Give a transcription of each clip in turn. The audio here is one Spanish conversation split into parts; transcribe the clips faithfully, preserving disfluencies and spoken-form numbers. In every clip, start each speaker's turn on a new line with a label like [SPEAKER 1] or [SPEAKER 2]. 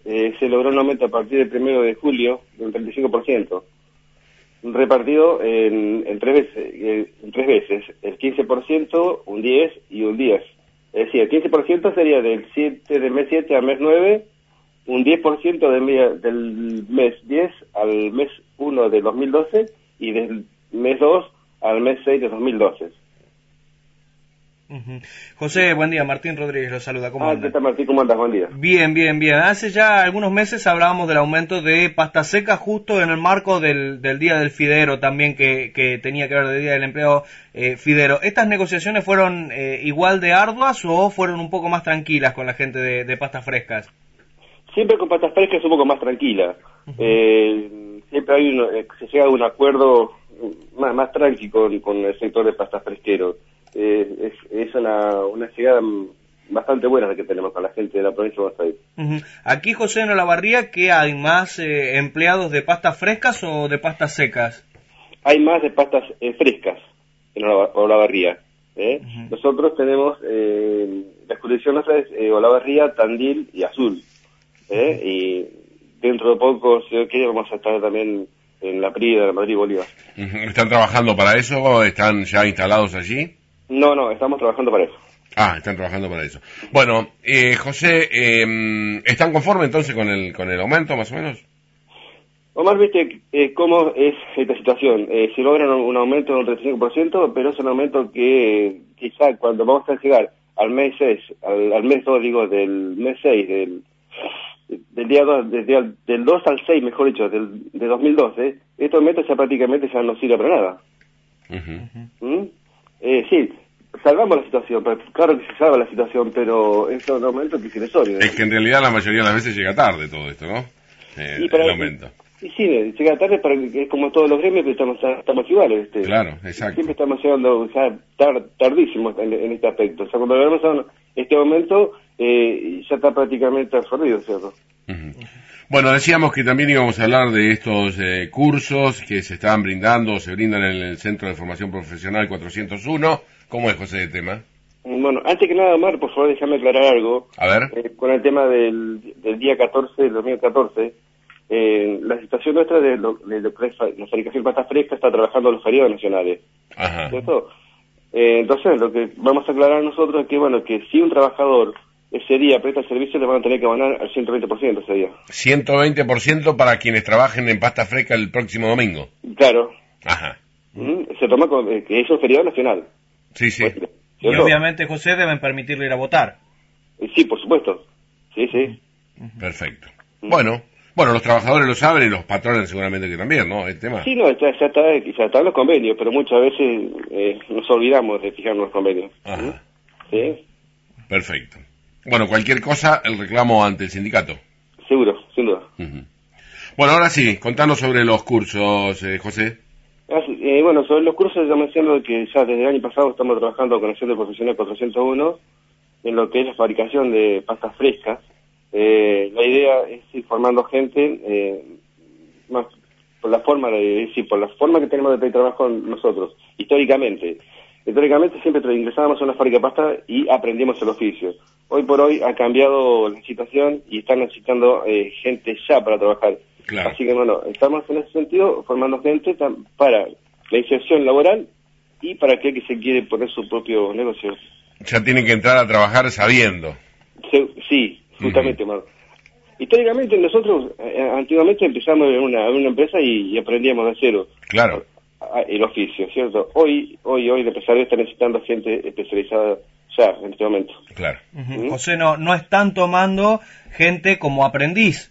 [SPEAKER 1] eh, se logró un aumento a partir del primero de julio del treinta y cinco por ciento, repartido en, en, tres veces, eh, en tres veces, el quince por ciento, un diez por ciento y un diez por ciento. Es decir, el quince por ciento sería del, siete, del mes siete al mes nueve, un diez por ciento del, del mes diez al mes uno de dos mil doce y del mes dos al mes seis de dos mil doce.
[SPEAKER 2] Uh-huh. José, buen día. Martín Rodríguez lo saluda. ¿Cómo
[SPEAKER 1] ah,
[SPEAKER 2] anda?
[SPEAKER 1] ¿Qué tal, Martín? ¿Cómo andas? Buen día.
[SPEAKER 2] Bien, bien, bien. Hace ya algunos meses hablábamos del aumento de pasta seca justo en el marco del, del Día del Fidero también, que, que tenía que ver del Día del Empleado eh, Fidero. ¿Estas negociaciones fueron eh, igual de arduas o fueron un poco más tranquilas con la gente de, de pastas frescas?
[SPEAKER 1] Siempre con pastas frescas es un poco más tranquila. Uh-huh. eh, siempre hay uno, eh, se llega a un acuerdo más, más tranqui con, con el sector de pastas fresqueros. Eh, es, es una, una llegada bastante buena la que tenemos con la gente de la provincia de Buenos Aires.
[SPEAKER 2] Uh-huh. Aquí, José, en Olavarría, ¿qué hay más eh, empleados de pastas frescas o de pastas secas?
[SPEAKER 1] Hay más de pastas eh, frescas en Olavarría. ¿eh? Uh-huh. Nosotros tenemos, eh, la jurisdicción nuestra es eh, Olavarría, Tandil y Azul. ¿eh? Uh-huh. Y dentro de poco, si Dios quiere, vamos a estar también en la P R I de Madrid y Bolívar.
[SPEAKER 3] Uh-huh. ¿Están trabajando para eso o están ya instalados allí?
[SPEAKER 1] No, no, estamos trabajando para eso.
[SPEAKER 3] Ah, están trabajando para eso. Bueno, eh, José, eh, ¿están conformes entonces con el con el aumento, más o menos?
[SPEAKER 1] Omar, viste eh, cómo es esta situación. Eh, se logra un, un aumento del treinta y cinco por ciento, pero es un aumento que eh, quizá cuando vamos a llegar al mes seis, al, al mes dos, digo, del mes seis, del, del día dos, del, día, del dos al seis, mejor dicho, del, de dos mil doce, este aumento ya prácticamente ya no sirve para nada.
[SPEAKER 3] Uh-huh.
[SPEAKER 1] ¿Mm? Eh, sí, salvamos la situación, pero claro que se salva la situación, pero es un aumento que es irrisorio.
[SPEAKER 3] Es que en realidad la mayoría de las veces llega tarde todo esto, ¿no? Eh,
[SPEAKER 1] y para,
[SPEAKER 3] el aumento.
[SPEAKER 1] Y, y sí, llega tarde, pero es como todos los gremios, que estamos, estamos iguales. Este,
[SPEAKER 3] claro, exacto.
[SPEAKER 1] Siempre estamos llegando ya tar, tardísimos en, en este aspecto. O sea, cuando vemos este aumento, eh, ya está prácticamente absorbido, ¿cierto?
[SPEAKER 3] Uh-huh. Bueno, decíamos que también íbamos a hablar de estos eh, cursos que se están brindando, se brindan en el Centro de Formación Profesional cuatrocientos uno. ¿Cómo es, José, el tema?
[SPEAKER 1] Bueno, antes que nada, Omar, por favor, déjame aclarar algo.
[SPEAKER 3] A ver.
[SPEAKER 1] Eh, con el tema del, del día catorce del dos mil catorce, eh, la situación nuestra de lo, de lo que es la fabricación de pastas frescas está trabajando los feriados nacionales.
[SPEAKER 3] Ajá.
[SPEAKER 1] ¿Cierto? Eh, entonces, lo que vamos a aclarar nosotros es que, bueno, que si un trabajador ese día presta el servicio, le van a tener que abonar al ciento veinte por ciento ese día.
[SPEAKER 3] ciento veinte por ciento para quienes trabajen en pasta fresca el próximo domingo.
[SPEAKER 1] Claro.
[SPEAKER 3] Ajá.
[SPEAKER 1] ¿Mm? Se toma como eh, que es un feriado nacional.
[SPEAKER 3] Sí, sí.
[SPEAKER 1] ¿Cierto?
[SPEAKER 2] Y obviamente, José, deben permitirle ir a votar.
[SPEAKER 1] Eh, sí, por supuesto. Sí, sí.
[SPEAKER 3] Perfecto. ¿Mm? Bueno, bueno, los trabajadores lo saben y los patrones seguramente que también, ¿no? El tema.
[SPEAKER 1] Sí, no, ya, ya, está, ya están los convenios, pero muchas veces eh, nos olvidamos de fijarnos los convenios.
[SPEAKER 3] Ajá.
[SPEAKER 1] ¿Mm? Sí.
[SPEAKER 3] Perfecto. Bueno, cualquier cosa, el reclamo ante el sindicato.
[SPEAKER 1] Seguro, sin duda.
[SPEAKER 3] Uh-huh. Bueno, ahora sí, contanos sobre los cursos, eh, José.
[SPEAKER 1] Ah, sí, eh, bueno, sobre los cursos estamos diciendo que ya desde el año pasado estamos trabajando con el Centro Profesional cuatrocientos uno en lo que es la fabricación de pastas frescas. Eh, la idea es ir formando gente, eh, más por la forma de, es decir, por la forma que tenemos de trabajo nosotros, históricamente. Históricamente siempre ingresábamos a una fábrica de pasta y aprendimos el oficio. Hoy por hoy ha cambiado la situación y están necesitando eh, gente ya para trabajar.
[SPEAKER 3] Claro.
[SPEAKER 1] Así que bueno, estamos en ese sentido formando gente para la inserción laboral y para aquel que se quiere poner su propio negocio.
[SPEAKER 3] Ya tienen que entrar a trabajar sabiendo.
[SPEAKER 1] Se, sí, justamente, uh-huh. Históricamente nosotros eh, antiguamente empezamos en una, en una empresa y, y aprendíamos de cero.
[SPEAKER 3] Claro.
[SPEAKER 1] El oficio, ¿cierto? Hoy, hoy, hoy, el empresario está necesitando gente especializada ya, en este momento.
[SPEAKER 3] Claro.
[SPEAKER 2] Uh-huh. ¿Mm? José, no, no están tomando gente como aprendiz.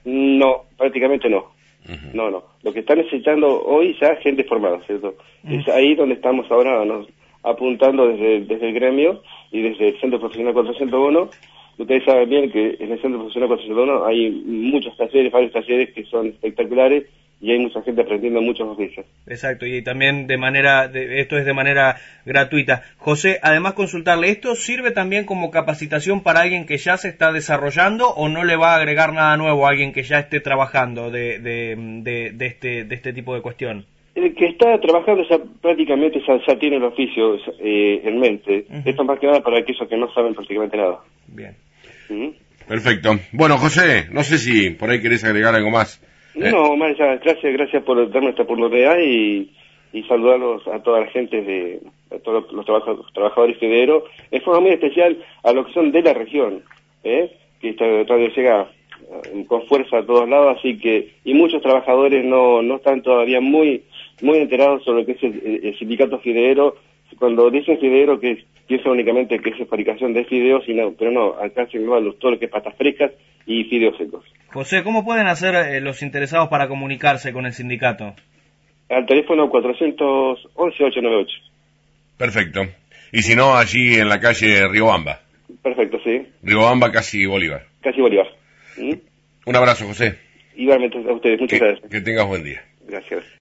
[SPEAKER 1] No, prácticamente no.
[SPEAKER 3] Uh-huh.
[SPEAKER 1] No, no. Lo que está necesitando hoy ya es gente formada, ¿cierto? Uh-huh. Es ahí donde estamos ahora nos, apuntando desde, desde el gremio y desde el Centro Profesional cuatrocientos uno. Ustedes saben bien que en el Centro Profesional cuatrocientos uno hay muchos talleres, varios talleres que son espectaculares y hay mucha gente aprendiendo muchos oficios.
[SPEAKER 2] Exacto, y también de manera, de, esto es de manera gratuita. José, además consultarle, ¿esto sirve también como capacitación para alguien que ya se está desarrollando o no le va a agregar nada nuevo a alguien que ya esté trabajando de, de, de, de, este, de este tipo de cuestión?
[SPEAKER 1] El que está trabajando ya prácticamente ya, ya tiene el oficio eh, en mente. Uh-huh. Esto más que nada para aquellos que no saben prácticamente nada.
[SPEAKER 2] Bien.
[SPEAKER 1] ¿Mm?
[SPEAKER 3] Perfecto. Bueno, José, no sé si por ahí querés agregar algo más.
[SPEAKER 1] ¿Eh? No, más ya, gracias, gracias por darme esta oportunidad y, y saludarlos a toda la gente de, a todos los, trabaja, los trabajadores fideros, en forma muy especial a los que son de la región, ¿eh? Que esta radio llega con fuerza a todos lados, así que, y muchos trabajadores no, no están todavía muy, muy enterados sobre lo que es el, el sindicato fideero. Cuando dicen fideero, que piensan únicamente que es fabricación de fideos, y no, pero no, acá se engloba todo lo que es patas frescas y fideos secos.
[SPEAKER 2] José, ¿cómo pueden hacer eh, los interesados para comunicarse con el sindicato?
[SPEAKER 1] Al teléfono cuatrocientos once, ochocientos noventa y ocho.
[SPEAKER 3] Perfecto. Y si no, allí en la calle Riobamba.
[SPEAKER 1] Perfecto, sí.
[SPEAKER 3] Riobamba, casi Bolívar.
[SPEAKER 1] Casi Bolívar. ¿Mm?
[SPEAKER 3] Un abrazo, José.
[SPEAKER 1] Igualmente a ustedes, muchas
[SPEAKER 3] que,
[SPEAKER 1] gracias.
[SPEAKER 3] Que tengas buen día.
[SPEAKER 1] Gracias.